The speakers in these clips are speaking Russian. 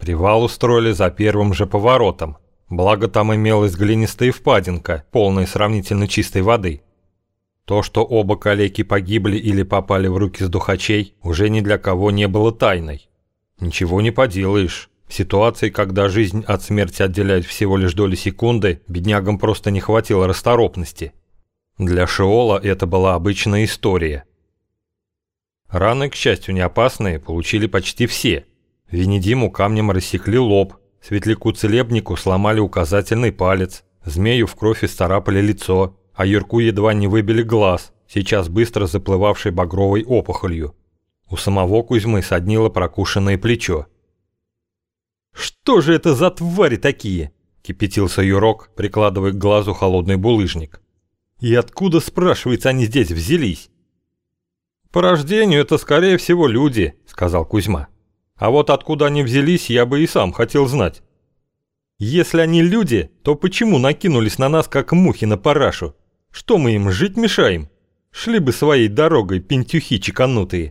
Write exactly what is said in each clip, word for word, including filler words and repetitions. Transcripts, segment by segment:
Привал устроили за первым же поворотом, благо там имелась глинистая впадинка, полная сравнительно чистой воды. То, что оба калеки погибли или попали в руки сдухачей, уже ни для кого не было тайной. Ничего не поделаешь. В ситуации, когда жизнь от смерти отделяет всего лишь доли секунды, беднягам просто не хватило расторопности. Для Шиола это была обычная история. Раны, к счастью, не опасные, получили почти все. Венедиму камнем рассекли лоб, Светляку-целебнику сломали указательный палец, Змею в кровь исцарапали лицо, а Юрку едва не выбили глаз, сейчас быстро заплывавший багровой опухолью. У самого Кузьмы соднило прокушенное плечо. «Что же это за твари такие?» – кипятился Юрок, прикладывая к глазу холодный булыжник. «И откуда, спрашивается, они здесь взялись?» «По рождению это, скорее всего, люди», – сказал Кузьма. «А вот откуда они взялись, я бы и сам хотел знать». «Если они люди, то почему накинулись на нас, как мухи на парашу? Что мы им, жить мешаем? Шли бы своей дорогой, пентюхи чеканутые».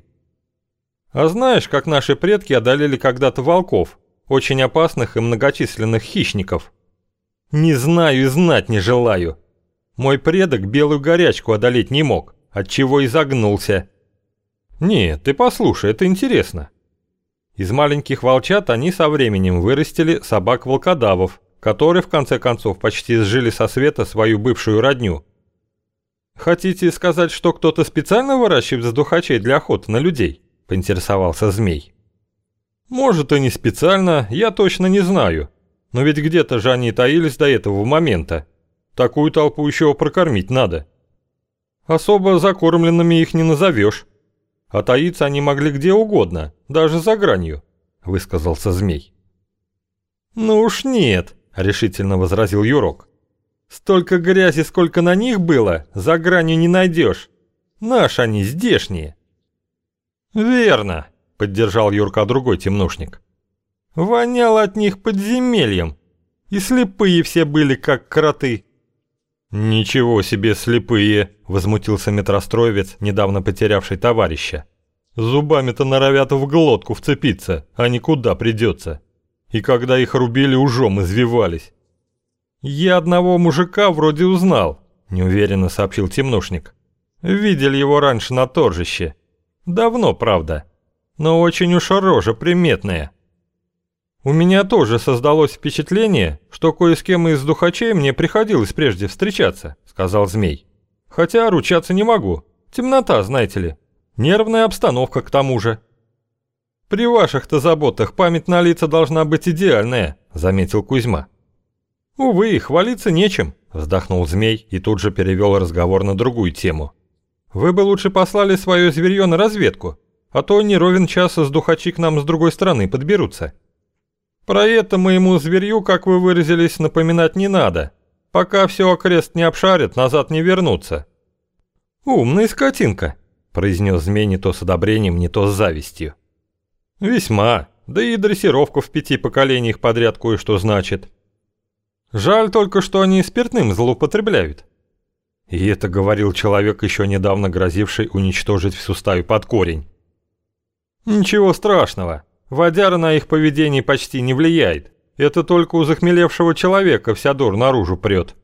«А знаешь, как наши предки одолели когда-то волков, очень опасных и многочисленных хищников?» «Не знаю и знать не желаю. Мой предок белую горячку одолеть не мог, отчего и загнулся». «Нет, ты послушай, это интересно». Из маленьких волчат они со временем вырастили собак-волкодавов, которые в конце концов почти сжили со света свою бывшую родню. «Хотите сказать, что кто-то специально выращивает сдухачей для охоты на людей?» – поинтересовался Змей. «Может и не специально, я точно не знаю. Но ведь где-то же они таились до этого момента. Такую толпу еще прокормить надо. Особо закормленными их не назовешь. А таиться они могли где угодно, даже за гранью», – высказался Змей. «Ну уж нет», – решительно возразил Юрок. «Столько грязи, сколько на них было, за гранью не найдешь. Наши они здешние». «Верно», – поддержал Юрка другой темнушник. «Воняло от них подземельем, и слепые все были, как кроты». «Ничего себе слепые!» – возмутился метростроевец, недавно потерявший товарища. «Зубами-то норовят в глотку вцепиться, а никуда придется. И когда их рубили, ужом извивались». «Я одного мужика вроде узнал», – неуверенно сообщил темнушник. «Видели его раньше на торжище. Давно, правда, но очень уж рожа приметная». «У меня тоже создалось впечатление, что кое с кем из духачей мне приходилось прежде встречаться», — сказал Змей. «Хотя ручаться не могу. Темнота, знаете ли. Нервная обстановка к тому же». «При ваших-то заботах память на лица должна быть идеальная», — заметил Кузьма. «Увы, хвалиться нечем», — вздохнул Змей и тут же перевел разговор на другую тему. «Вы бы лучше послали свое зверье на разведку, а то не ровен час сдухачи к нам с другой стороны подберутся». «Про это моему зверью, как вы выразились, напоминать не надо. Пока все окрест не обшарят, назад не вернуться». «Умная скотинка», — произнес Змей не то с одобрением, не то с завистью. «Весьма, да и дрессировка в пяти поколениях подряд кое-что значит. Жаль только, что они спиртным злоупотребляют». И это говорил человек, еще недавно грозивший уничтожить всю стаю под корень. «Ничего страшного. Водяра на их поведение почти не влияет. Это только у захмелевшего человека вся дурь наружу прет».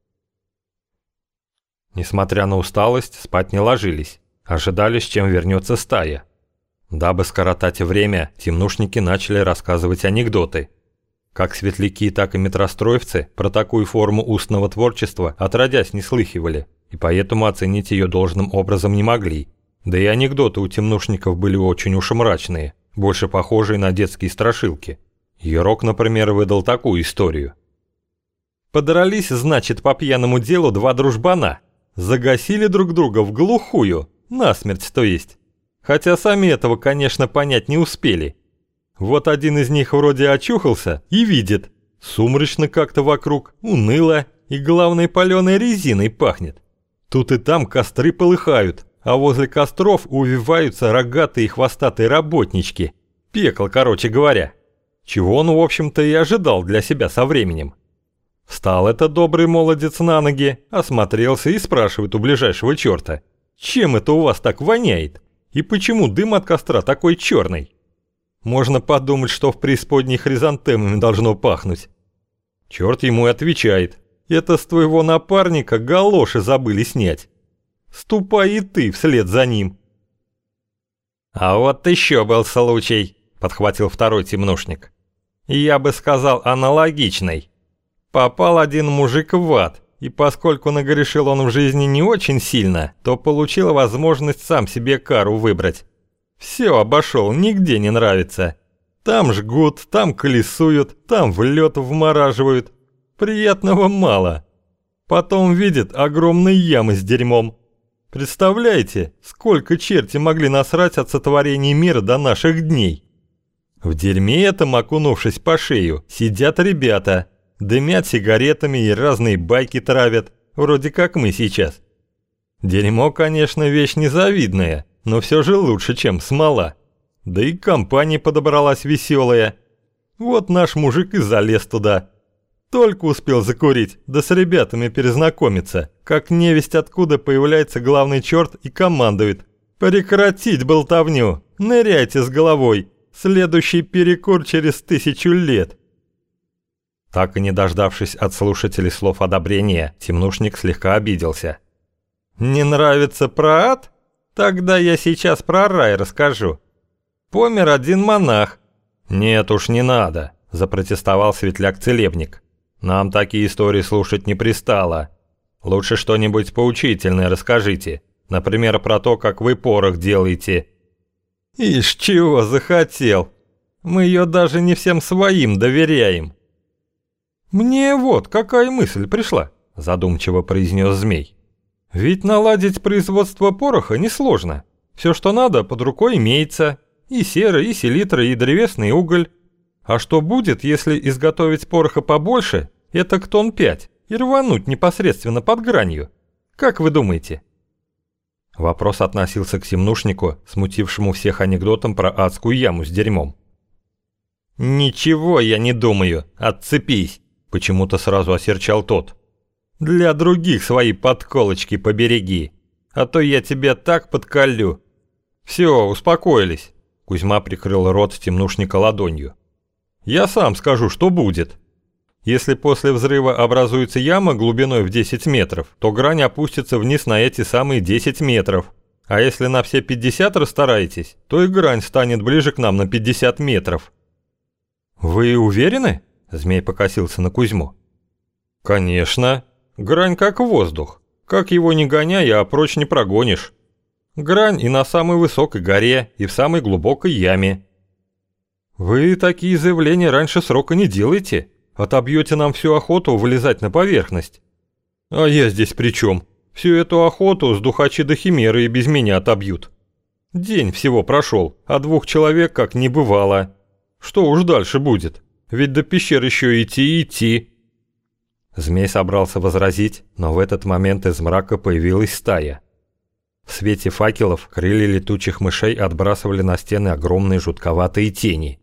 Несмотря на усталость, спать не ложились. Ожидали, с чем вернется стая. Дабы скоротать время, темнушники начали рассказывать анекдоты. Как светляки, так и метростроевцы про такую форму устного творчества отродясь не слыхивали, и поэтому оценить ее должным образом не могли. Да и анекдоты у темнушников были очень уж мрачные, больше похожие на детские страшилки. Юрок, например, выдал такую историю. «Подрались, значит, по пьяному делу два дружбана. Загасили друг друга в глухую, насмерть то есть. Хотя сами этого, конечно, понять не успели. Вот один из них вроде очухался и видит. Сумрачно как-то вокруг, уныло и, главное, паленой резиной пахнет. Тут и там костры полыхают, а возле костров увиваются рогатые и хвостатые работнички. Пекло, короче говоря. Чего он, в общем-то, и ожидал для себя со временем. Встал этот добрый молодец на ноги, осмотрелся и спрашивает у ближайшего черта: «Чем это у вас так воняет? И почему дым от костра такой черный?» Можно подумать, что в преисподней хризантемами должно пахнуть. Черт ему и отвечает. Это с твоего напарника галоши забыли снять. Ступай и ты вслед за ним. А вот еще был случай, подхватил второй темнушник. Я бы сказал, аналогичный. Попал один мужик в ад, и поскольку нагрешил он в жизни не очень сильно, то получил возможность сам себе кару выбрать. Все обошел, нигде не нравится. Там жгут, там колесуют, там в лед вмораживают. Приятного мало. Потом видит огромные ямы с дерьмом. Представляете, сколько черти могли насрать от сотворения мира до наших дней? В дерьме этом, окунувшись по шею, сидят ребята, дымят сигаретами и разные байки травят, вроде как мы сейчас. Дерьмо, конечно, вещь незавидная, но все же лучше, чем смола. Да и компания подобралась веселая. Вот наш мужик и залез туда. Только успел закурить, да с ребятами перезнакомиться, как невесть откуда появляется главный черт и командует. «Прекратить болтовню! Ныряйте с головой! Следующий перекур через тысячу лет!» Так и не дождавшись от слушателей слов одобрения, темнушник слегка обиделся. «Не нравится про ад? Тогда я сейчас про рай расскажу. Помер один монах». «Нет уж, не надо», – запротестовал светляк-целебник. «Нам такие истории слушать не пристало. Лучше что-нибудь поучительное расскажите. Например, про то, как вы порох делаете». «Ишь, чего захотел? Мы ее даже не всем своим доверяем». «Мне вот какая мысль пришла», – задумчиво произнес змей. «Ведь наладить производство пороха несложно. Все, что надо, под рукой имеется. И сера, и селитра, и древесный уголь. А что будет, если изготовить пороха побольше, это к тонн пять, и рвануть непосредственно под гранью? Как вы думаете?» Вопрос относился к темнушнику, смутившему всех анекдотом про адскую яму с дерьмом. «Ничего я не думаю, отцепись!» – почему-то сразу осерчал тот. «Для других свои подколочки побереги, а то я тебя так подколю». «Все, успокоились», – Кузьма прикрыл рот темнушника ладонью. «Я сам скажу, что будет. Если после взрыва образуется яма глубиной в десять метров, то грань опустится вниз на эти самые десять метров. А если на все пятьдесят расстараетесь, то и грань станет ближе к нам на пятьдесят метров». «Вы уверены?» – змей покосился на Кузьму. «Конечно. Грань как воздух. Как его не гоняй, а прочь не прогонишь. Грань и на самой высокой горе, и в самой глубокой яме». «Вы такие заявления раньше срока не делаете. Отобьете нам всю охоту вылезать на поверхность». «А я здесь при чем? Всю эту охоту с духачи до химеры и без меня отобьют. День всего прошел, а двух человек как не бывало. Что уж дальше будет? Ведь до пещер еще идти и идти». Змей собрался возразить, но в этот момент из мрака появилась стая. В свете факелов крылья летучих мышей отбрасывали на стены огромные жутковатые тени.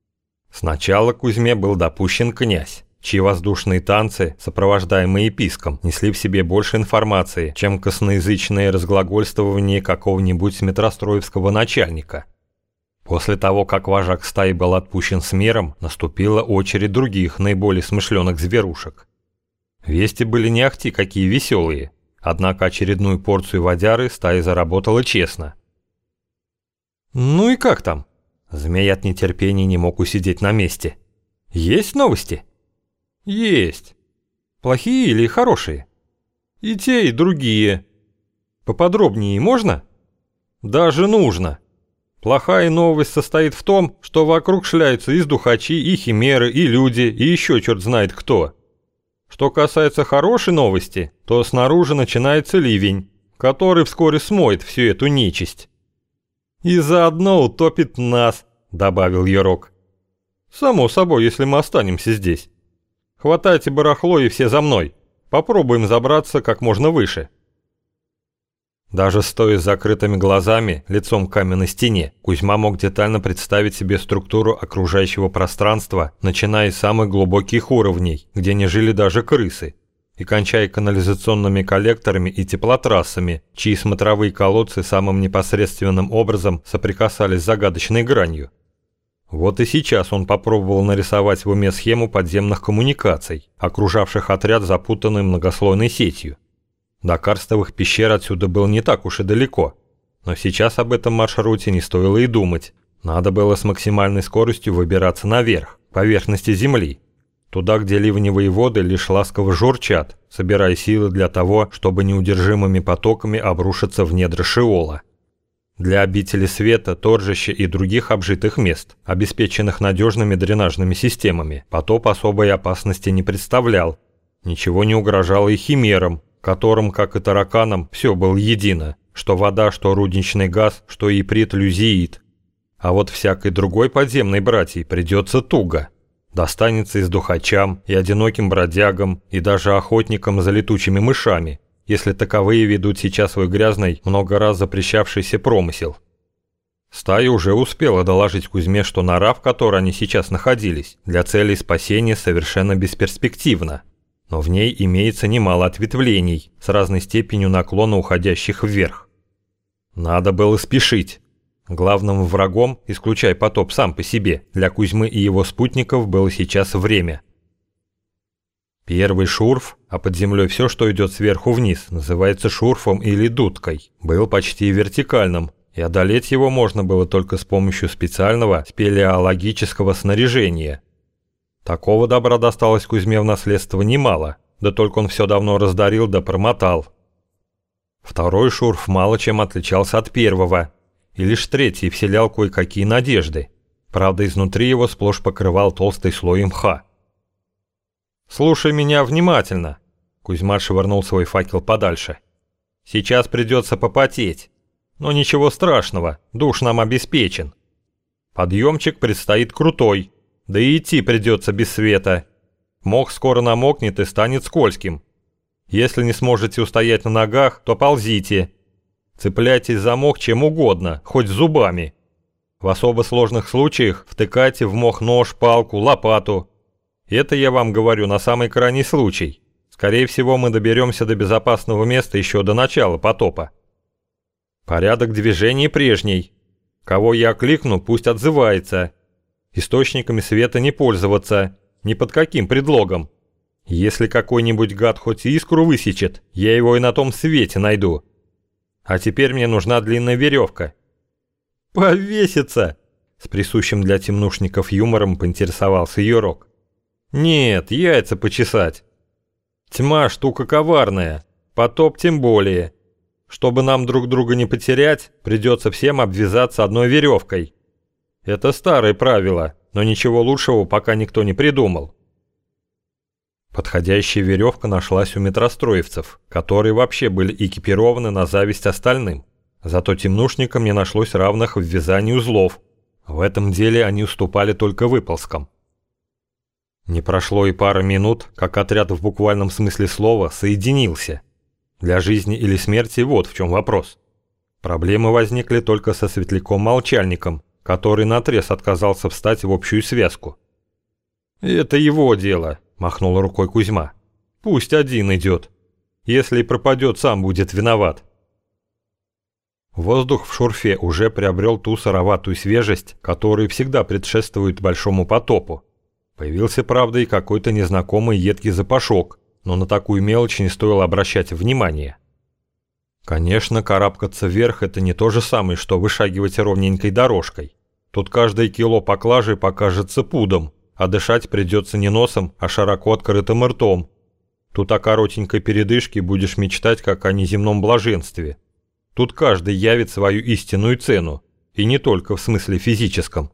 Сначала к Кузьме был допущен князь, чьи воздушные танцы, сопровождаемые писком, несли в себе больше информации, чем косноязычное разглагольствование какого-нибудь метростроевского начальника. После того, как вожак стаи был отпущен с миром, наступила очередь других наиболее смышленых зверушек. Вести были не ахти какие веселые, однако очередную порцию водяры стая заработала честно. «Ну и как там?» Змей от нетерпения не мог усидеть на месте. «Есть новости?» «Есть. Плохие или хорошие?» «И те, и другие. Поподробнее можно?» «Даже нужно. Плохая новость состоит в том, что вокруг шляются и сдухачи, и химеры, и люди, и еще черт знает кто. Что касается хорошей новости, то снаружи начинается ливень, который вскоре смоет всю эту нечисть. «И заодно утопит нас», — добавил Ярок. «Само собой, если мы останемся здесь. Хватайте барахло и все за мной. Попробуем забраться как можно выше». Даже стоя с закрытыми глазами, лицом к каменной стене, Кузьма мог детально представить себе структуру окружающего пространства, начиная с самых глубоких уровней, где не жили даже крысы, и кончая канализационными коллекторами и теплотрассами, чьи смотровые колодцы самым непосредственным образом соприкасались с загадочной гранью. Вот и сейчас он попробовал нарисовать в уме схему подземных коммуникаций, окружавших отряд запутанной многослойной сетью. До карстовых пещер отсюда было не так уж и далеко, но сейчас об этом маршруте не стоило и думать. Надо было с максимальной скоростью выбираться наверх, к поверхности земли, туда, где ливневые воды лишь ласково журчат, собирая силы для того, чтобы неудержимыми потоками обрушиться в недра Шеола. Для обители света, торжища и других обжитых мест, обеспеченных надежными дренажными системами, потоп особой опасности не представлял. Ничего не угрожало и химерам, которым, как и тараканам, все было едино, что вода, что рудничный газ, что иприт люзиит. А вот всякой другой подземной братьей придется туго. Достанется и сдухачам, и одиноким бродягам, и даже охотникам за летучими мышами, если таковые ведут сейчас свой грязный, много раз запрещавшийся промысел. Стая уже успела доложить Кузьме, что нора, в которой они сейчас находились, для целей спасения совершенно бесперспективна, но в ней имеется немало ответвлений, с разной степенью наклона уходящих вверх. Надо было спешить. Главным врагом, исключая потоп сам по себе, для Кузьмы и его спутников было сейчас время. Первый шурф, а под землей все, что идет сверху вниз, называется шурфом или дудкой, был почти вертикальным, и одолеть его можно было только с помощью специального спелеологического снаряжения. Такого добра досталось Кузьме в наследство немало, да только он все давно раздарил да промотал. Второй шурф мало чем отличался от первого, и лишь третий вселял кое-какие надежды, правда изнутри его сплошь покрывал толстый слой мха. «Слушай меня внимательно», — Кузьма швырнул свой факел подальше. «Сейчас придется попотеть, но ничего страшного, душ нам обеспечен. Подъемчик предстоит крутой, да и идти придется без света. Мох скоро намокнет и станет скользким. Если не сможете устоять на ногах, то ползите. Цепляйтесь за мох чем угодно, хоть зубами. В особо сложных случаях втыкайте в мох нож, палку, лопату. Это я вам говорю на самый крайний случай. Скорее всего, мы доберемся до безопасного места еще до начала потопа. Порядок движений прежний. Кого я окликну, пусть отзывается. Источниками света не пользоваться, ни под каким предлогом. Если какой-нибудь гад хоть искру высечет, я его и на том свете найду. А теперь мне нужна длинная веревка». «Повеситься!» — с присущим для темнушников юмором поинтересовался Юрок. «Нет, яйца почесать. Тьма штука коварная, потоп тем более. Чтобы нам друг друга не потерять, придется всем обвязаться одной веревкой. Это старое правило, но ничего лучшего пока никто не придумал». Подходящая веревка нашлась у метростроевцев, которые вообще были экипированы на зависть остальным. Зато темнушникам не нашлось равных в вязании узлов. В этом деле они уступали только выползкам. Не прошло и пары минут, как отряд в буквальном смысле слова соединился. Для жизни или смерти вот в чем вопрос. Проблемы возникли только со светляком-молчальником, который наотрез отказался встать в общую связку. «Это его дело», — махнул рукой Кузьма. «Пусть один идет. Если и пропадет, сам будет виноват». Воздух в шурфе уже приобрел ту сыроватую свежесть, которая всегда предшествует большому потопу. Появился, правда, и какой-то незнакомый едкий запашок, но на такую мелочь не стоило обращать внимания. Конечно, карабкаться вверх – это не то же самое, что вышагивать ровненькой дорожкой. Тут каждое кило поклажи покажется пудом, а дышать придется не носом, а широко открытым ртом. Тут о коротенькой передышке будешь мечтать, как о неземном блаженстве. Тут каждый явит свою истинную цену, и не только в смысле физическом.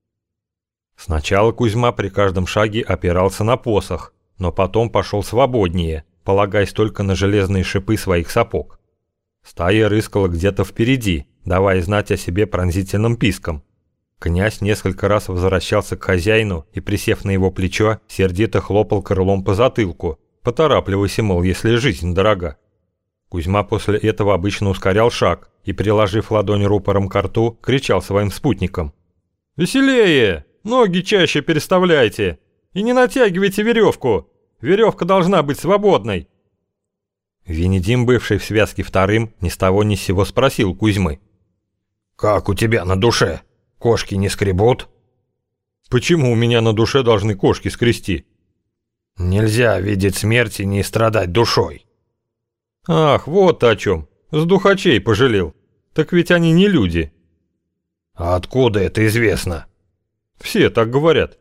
Сначала Кузьма при каждом шаге опирался на посох, но потом пошел свободнее, полагаясь только на железные шипы своих сапог. Стая рыскала где-то впереди, давая знать о себе пронзительным писком. Князь несколько раз возвращался к хозяину и, присев на его плечо, сердито хлопал крылом по затылку. «Поторапливайся, мол, если жизнь дорога». Кузьма после этого обычно ускорял шаг и, приложив ладонь рупором к рту, кричал своим спутникам: «Веселее! Ноги чаще переставляйте! И не натягивайте веревку! Веревка должна быть свободной!» Венедим, бывший в связке вторым, ни с того ни с сего спросил Кузьмы: «Как у тебя на душе? Кошки не скребут?» Почему у меня на душе должны кошки скрести? Нельзя видеть смерть и не страдать душой. Ах, вот ты о чем. С духачей пожалел. Так ведь они не люди. А откуда это известно? Все так говорят.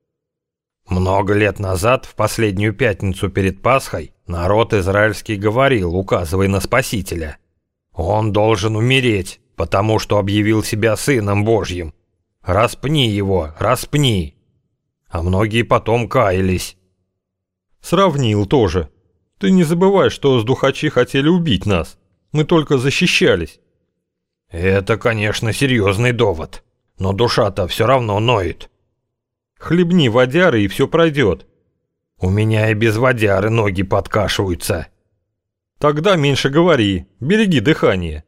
Много лет назад, в последнюю пятницу перед Пасхой, народ израильский говорил, указывая на Спасителя: «Он должен умереть, потому что объявил себя Сыном Божьим. Распни его, распни». А многие потом каялись. Сравнил тоже. Ты не забывай, что с духачи хотели убить нас. Мы только защищались. Это, конечно, серьезный довод, но душа-то все равно ноет. Хлебни водяры, и все пройдет. У меня и без водяры ноги подкашиваются. Тогда меньше говори, береги дыхание.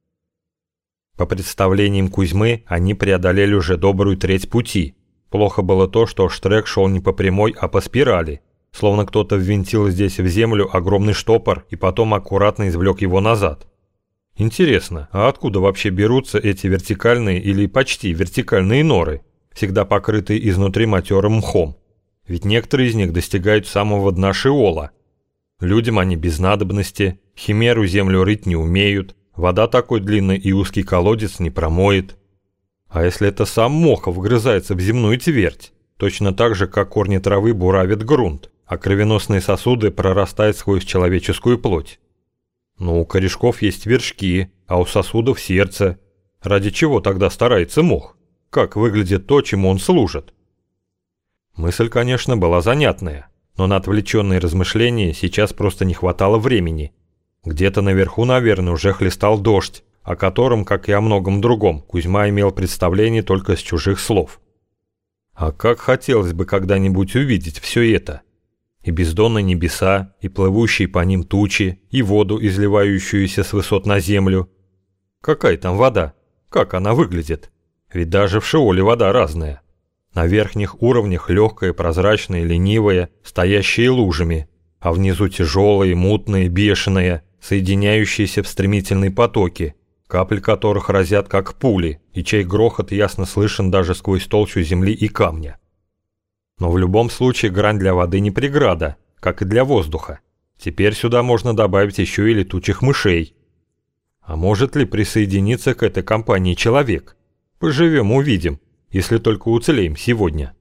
По представлениям Кузьмы, они преодолели уже добрую треть пути. Плохо было то, что штрек шел не по прямой, а по спирали. Словно кто-то ввинтил здесь в землю огромный штопор и потом аккуратно извлек его назад. Интересно, а откуда вообще берутся эти вертикальные или почти вертикальные норы, всегда покрытые изнутри матерым мхом? Ведь некоторые из них достигают самого дна шеола. Людям они без надобности, химеру землю рыть не умеют, вода такой длинный и узкий колодец не промоет. А если это сам мох вгрызается в земную твердь, точно так же, как корни травы буравят грунт, а кровеносные сосуды прорастают сквозь человеческую плоть? Ну, у корешков есть вершки, а у сосудов сердце. Ради чего тогда старается мох? Как выглядит то, чему он служит? Мысль, конечно, была занятная, но на отвлеченные размышления сейчас просто не хватало времени. Где-то наверху, наверное, уже хлестал дождь, о котором, как и о многом другом, Кузьма имел представление только с чужих слов. А как хотелось бы когда-нибудь увидеть все это. И бездонные небеса, и плывущие по ним тучи, и воду, изливающуюся с высот на землю. Какая там вода? Как она выглядит? Ведь даже в Шеоле вода разная. На верхних уровнях легкая, прозрачная, ленивая, стоящая лужами, а внизу тяжелые, мутные, бешеные, соединяющиеся в стремительные потоки, капли которых разят как пули, и чей грохот ясно слышен даже сквозь толщу земли и камня. Но в любом случае грань для воды не преграда, как и для воздуха. Теперь сюда можно добавить еще и летучих мышей. А может ли присоединиться к этой компании человек? Поживем, увидим, если только уцелеем сегодня.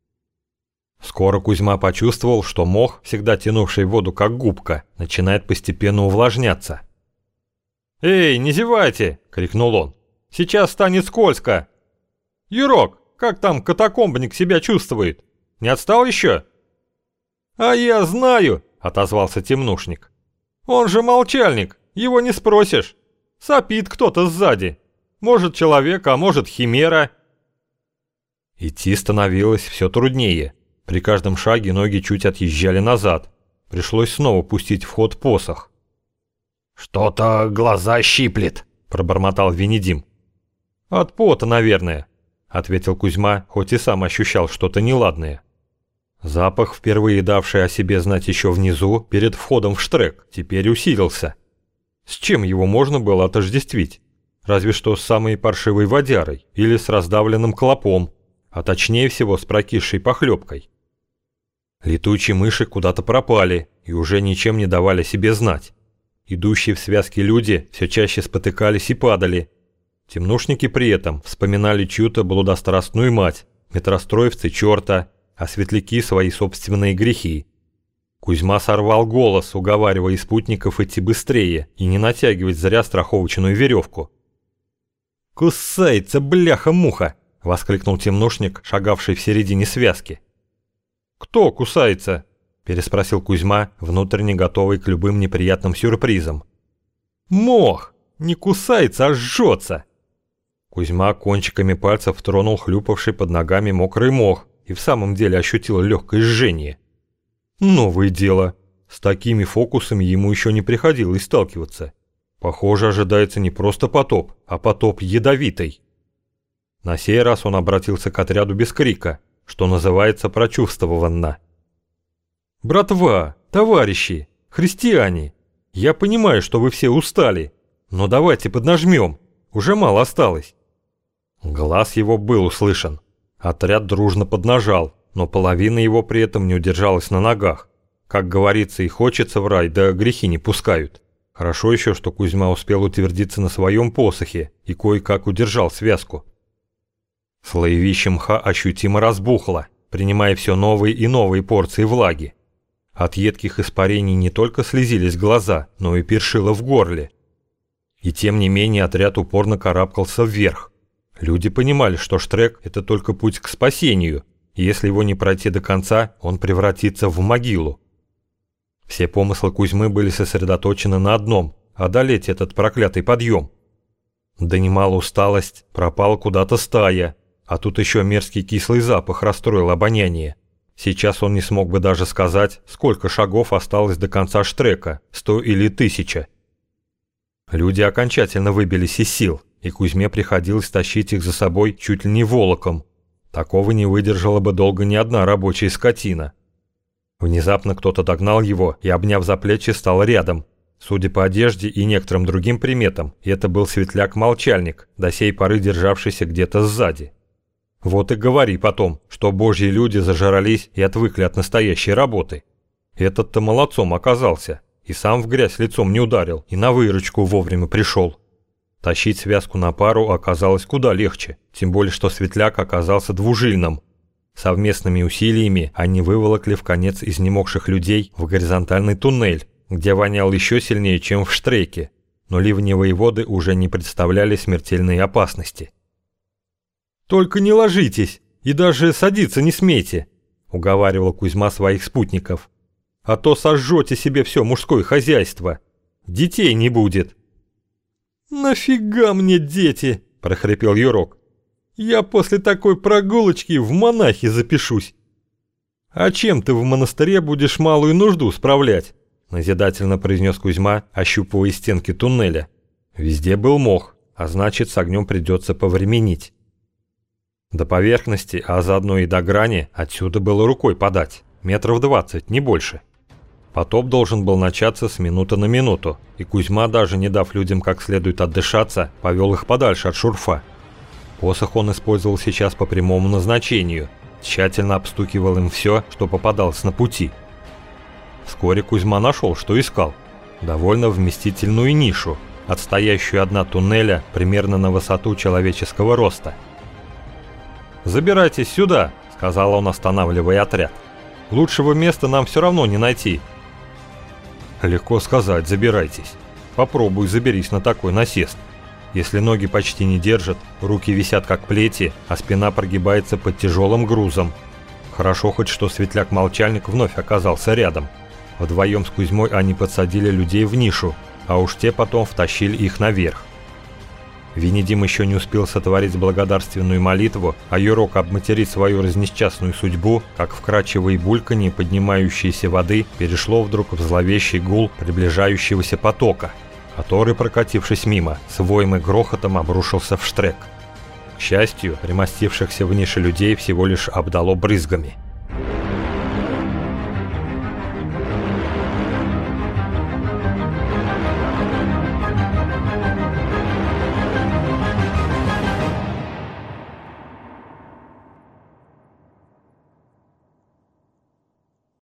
Скоро Кузьма почувствовал, что мох, всегда тянувший воду как губка, начинает постепенно увлажняться. «Эй, не зевайте!» — крикнул он. «Сейчас станет скользко!» «Юрок, как там катакомбник себя чувствует? Не отстал еще?» «А я знаю!» — отозвался темнушник. «Он же молчальник, его не спросишь. Сопит кто-то сзади. Может человек, а может химера». Идти становилось все труднее. При каждом шаге ноги чуть отъезжали назад. Пришлось снова пустить в ход посох. «Что-то глаза щиплет», — пробормотал Венедим. «От пота, наверное», — ответил Кузьма, хоть и сам ощущал что-то неладное. Запах, впервые давший о себе знать еще внизу, перед входом в штрек, теперь усилился. С чем его можно было отождествить? Разве что с самой паршивой водярой или с раздавленным клопом, а точнее всего с прокисшей похлебкой. Летучие мыши куда-то пропали и уже ничем не давали себе знать. Идущие в связке люди все чаще спотыкались и падали. Темнушники при этом вспоминали чью-то блудострастную мать, метростроевцы черта, а светляки свои собственные грехи. Кузьма сорвал голос, уговаривая спутников идти быстрее и не натягивать зря страховочную веревку. «Кусается, бляха-муха!» — воскликнул темнушник, шагавший в середине связки. «Кто кусается?» — переспросил Кузьма, внутренне готовый к любым неприятным сюрпризам. «Мох! Не кусается, а жжется!» Кузьма кончиками пальцев тронул хлюпавший под ногами мокрый мох и в самом деле ощутил легкое жжение. Новое дело. С такими фокусами ему еще не приходилось сталкиваться. Похоже, ожидается не просто потоп, а потоп ядовитый. На сей раз он обратился к отряду без крика, что называется прочувствованно. «Братва, товарищи, христиане, я понимаю, что вы все устали, но давайте поднажмем, уже мало осталось». Глаз его был услышан. Отряд дружно поднажал, но половина его при этом не удержалась на ногах. Как говорится, и хочется в рай, да грехи не пускают. Хорошо еще, что Кузьма успел утвердиться на своем посохе и кое-как удержал связку. Слоевище мха ощутимо разбухло, принимая все новые и новые порции влаги. От едких испарений не только слезились глаза, но и першило в горле. И тем не менее отряд упорно карабкался вверх. Люди понимали, что штрек – это только путь к спасению, и если его не пройти до конца, он превратится в могилу. Все помыслы Кузьмы были сосредоточены на одном – одолеть этот проклятый подъем. Донимала усталость, пропала куда-то стая, а тут еще мерзкий кислый запах расстроил обоняние. Сейчас он не смог бы даже сказать, сколько шагов осталось до конца штрека – сто или тысяча. Люди окончательно выбились из сил, и Кузьме приходилось тащить их за собой чуть ли не волоком. Такого не выдержала бы долго ни одна рабочая скотина. Внезапно кто-то догнал его и, обняв за плечи, стал рядом. Судя по одежде и некоторым другим приметам, это был светляк-молчальник, до сей поры державшийся где-то сзади. Вот и говори потом, что божьи люди зажрались и отвыкли от настоящей работы. Этот-то молодцом оказался, и сам в грязь лицом не ударил, и на выручку вовремя пришел. Тащить связку на пару оказалось куда легче, тем более что светляк оказался двужильным. Совместными усилиями они выволокли в конец изнемогших людей в горизонтальный туннель, где вонял еще сильнее, чем в штреке, но ливневые воды уже не представляли смертельной опасности. «Только не ложитесь и даже садиться не смейте», — уговаривала Кузьма своих спутников. «А то сожжете себе все мужское хозяйство. Детей не будет». «Нафига мне дети?» – прохрипел Юрок. «Я после такой прогулочки в монахи запишусь». «А чем ты в монастыре будешь малую нужду справлять?» – назидательно произнес Кузьма, ощупывая стенки туннеля. Везде был мох, а значит, с огнем придется повременить. До поверхности, а заодно и до грани, отсюда было рукой подать, метров двадцать, не больше. Потоп должен был начаться с минуты на минуту, и Кузьма, даже не дав людям как следует отдышаться, повел их подальше от шурфа. Посох он использовал сейчас по прямому назначению, тщательно обстукивал им все, что попадалось на пути. Вскоре Кузьма нашел, что искал. Довольно вместительную нишу, отстоящую от дна туннеля примерно на высоту человеческого роста. «Забирайтесь сюда», — сказал он, останавливая отряд. «Лучшего места нам все равно не найти». Легко сказать, забирайтесь. Попробуй заберись на такой насест. Если ноги почти не держат, руки висят как плети, а спина прогибается под тяжелым грузом. Хорошо хоть, что светляк-молчальник вновь оказался рядом. Вдвоем с Кузьмой они подсадили людей в нишу, а уж те потом втащили их наверх. Венедим еще не успел сотворить благодарственную молитву, а Юрок обматерить свою разнесчастную судьбу, как вкрадчивое бульканье поднимающейся воды перешло вдруг в зловещий гул приближающегося потока, который, прокатившись мимо, с воем и грохотом обрушился в штрек. К счастью, примостившихся в нише людей всего лишь обдало брызгами.